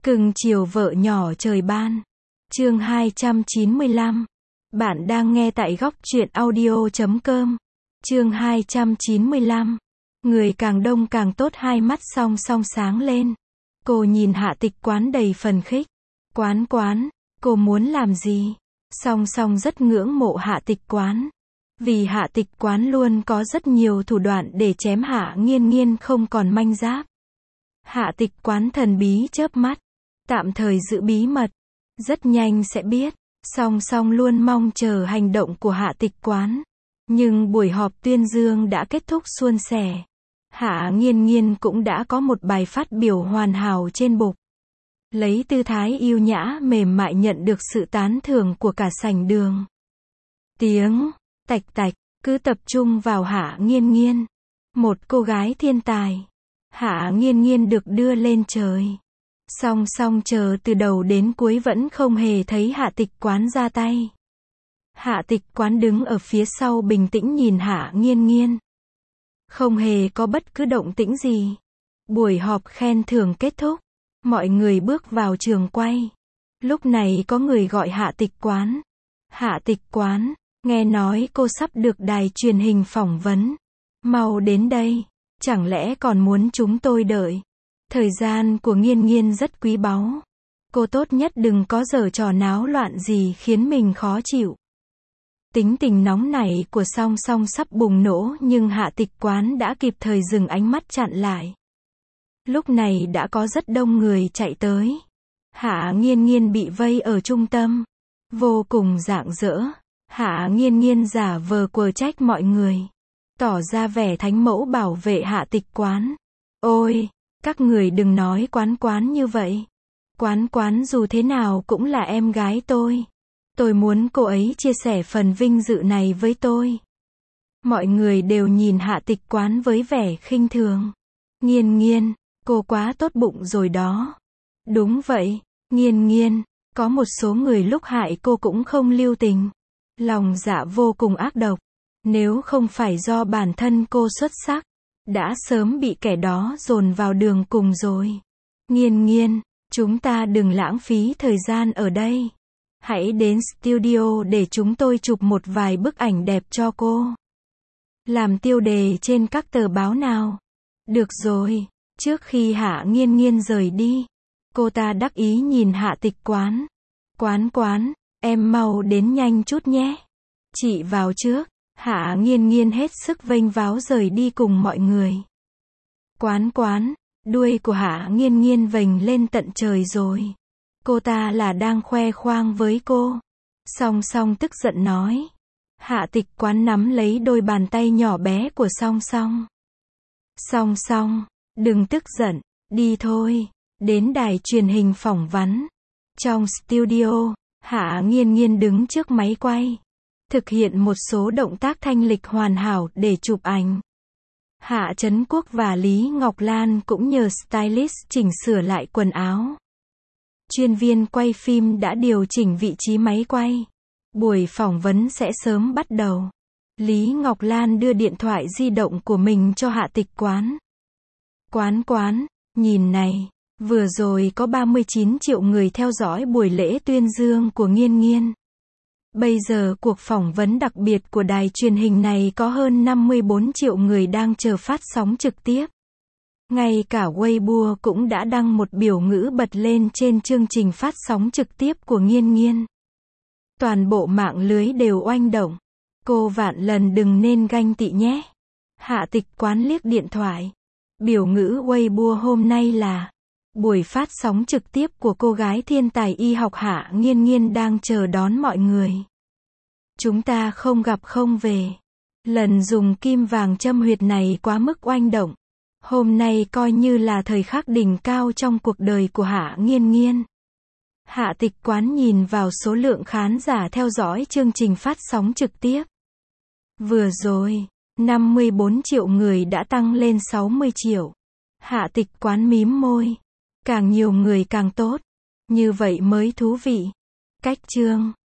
Cưng chiều vợ nhỏ trời ban. Chương 295. Bạn đang nghe tại góc truyện audio.com. Chương 295. Người càng đông càng tốt, hai mắt song song sáng lên. Cô nhìn Hạ Tịch Quán đầy phần khích. Quán, cô muốn làm gì? Song song rất ngưỡng mộ Hạ Tịch Quán. Vì Hạ Tịch Quán luôn có rất nhiều thủ đoạn để chém Hạ Nghiên Nghiên không còn manh giáp. Hạ Tịch Quán thần bí chớp mắt. Tạm thời giữ bí mật. Rất nhanh sẽ biết. Song song luôn mong chờ hành động của Hạ Tịch Quán. Nhưng buổi họp tuyên dương đã kết thúc suôn sẻ. Hạ Nghiên Nghiên cũng đã có một bài phát biểu hoàn hảo trên bục. Lấy tư thái yêu nhã mềm mại nhận được sự tán thưởng của cả sảnh đường. Tiếng tạch tạch cứ tập trung vào Hạ Nghiên Nghiên. Một cô gái thiên tài. Hạ Nghiên Nghiên được đưa lên trời. Song song chờ từ đầu đến cuối vẫn không hề thấy Hạ Tịch Quán ra tay. Hạ Tịch Quán đứng ở phía sau bình tĩnh nhìn Hạ Nghiên Nghiên. Không hề có bất cứ động tĩnh gì. Buổi họp khen thưởng kết thúc. Mọi người bước vào trường quay. Lúc này có người gọi Hạ Tịch Quán. Hạ Tịch Quán, nghe nói cô sắp được đài truyền hình phỏng vấn. Mau đến đây. Chẳng lẽ còn muốn chúng tôi đợi? Thời gian của Nghiên Nghiên rất quý báu. Cô tốt nhất đừng có giở trò náo loạn gì khiến mình khó chịu. Tính tình nóng nảy của song song sắp bùng nổ nhưng Hạ Tịch Quán đã kịp thời dừng ánh mắt chặn lại. Lúc này đã có rất đông người chạy tới. Hạ Nghiên Nghiên bị vây ở trung tâm. Vô cùng rạng rỡ. Hạ Nghiên Nghiên giả vờ quờ trách mọi người. Tỏ ra vẻ thánh mẫu bảo vệ Hạ Tịch Quán. Ôi, các người đừng nói Quán như vậy. Quán dù thế nào cũng là em gái tôi. Tôi muốn cô ấy chia sẻ phần vinh dự này với tôi. Mọi người đều nhìn Hạ Tịch Quán với vẻ khinh thường. Nghiên Nghiên, cô quá tốt bụng rồi đó. Đúng vậy, Nghiên Nghiên, có một số người lúc hại cô cũng không lưu tình. Lòng dạ vô cùng ác độc. Nếu không phải do bản thân cô xuất sắc, đã sớm bị kẻ đó dồn vào đường cùng rồi. Nghiên Nghiên, chúng ta đừng lãng phí thời gian ở đây. Hãy đến studio để chúng tôi chụp một vài bức ảnh đẹp cho cô. Làm tiêu đề trên các tờ báo nào. Được rồi, trước khi Hạ Nghiên Nghiên rời đi, cô ta đắc ý nhìn Hạ Tịch Quán. Quán, em mau đến nhanh chút nhé. Chị vào trước. Hạ Nghiên Nghiên hết sức vênh váo rời đi cùng mọi người. Quán, đuôi của Hạ Nghiên Nghiên vểnh lên tận trời rồi. Cô ta là đang khoe khoang với cô. Song song tức giận nói. Hạ Tịch Quán nắm lấy đôi bàn tay nhỏ bé của song song. Song song, đừng tức giận, đi thôi. Đến đài truyền hình phỏng vấn. Trong studio, Hạ Nghiên Nghiên đứng trước máy quay. Thực hiện một số động tác thanh lịch hoàn hảo để chụp ảnh. Hạ Trấn Quốc và Lý Ngọc Lan cũng nhờ stylist chỉnh sửa lại quần áo. Chuyên viên quay phim đã điều chỉnh vị trí máy quay. Buổi phỏng vấn sẽ sớm bắt đầu. Lý Ngọc Lan đưa điện thoại di động của mình cho Hạ Tịch Quán. Quán, nhìn này, vừa rồi có 39 triệu người theo dõi buổi lễ tuyên dương của Nghiên Nghiên. Bây giờ cuộc phỏng vấn đặc biệt của đài truyền hình này có hơn 54 triệu người đang chờ phát sóng trực tiếp. Ngay cả Weibo cũng đã đăng một biểu ngữ bật lên trên chương trình phát sóng trực tiếp của Nghiên Nghiên. Toàn bộ mạng lưới đều oanh động. Cô vạn lần đừng nên ganh tị nhé. Hạ Tịch Quán liếc điện thoại. Biểu ngữ Weibo hôm nay là buổi phát sóng trực tiếp của cô gái thiên tài y học Hạ Nghiên Nghiên đang chờ đón mọi người. Chúng ta không gặp không về. Lần dùng kim vàng châm huyệt này quá mức oanh động. Hôm nay coi như là thời khắc đỉnh cao trong cuộc đời của Hạ Nghiên Nghiên. Hạ Tịch Quán nhìn vào số lượng khán giả theo dõi chương trình phát sóng trực tiếp. Vừa rồi, 54 triệu người đã tăng lên 60 triệu. Hạ Tịch Quán mím môi. Càng nhiều người càng tốt. Như vậy mới thú vị. Cách chương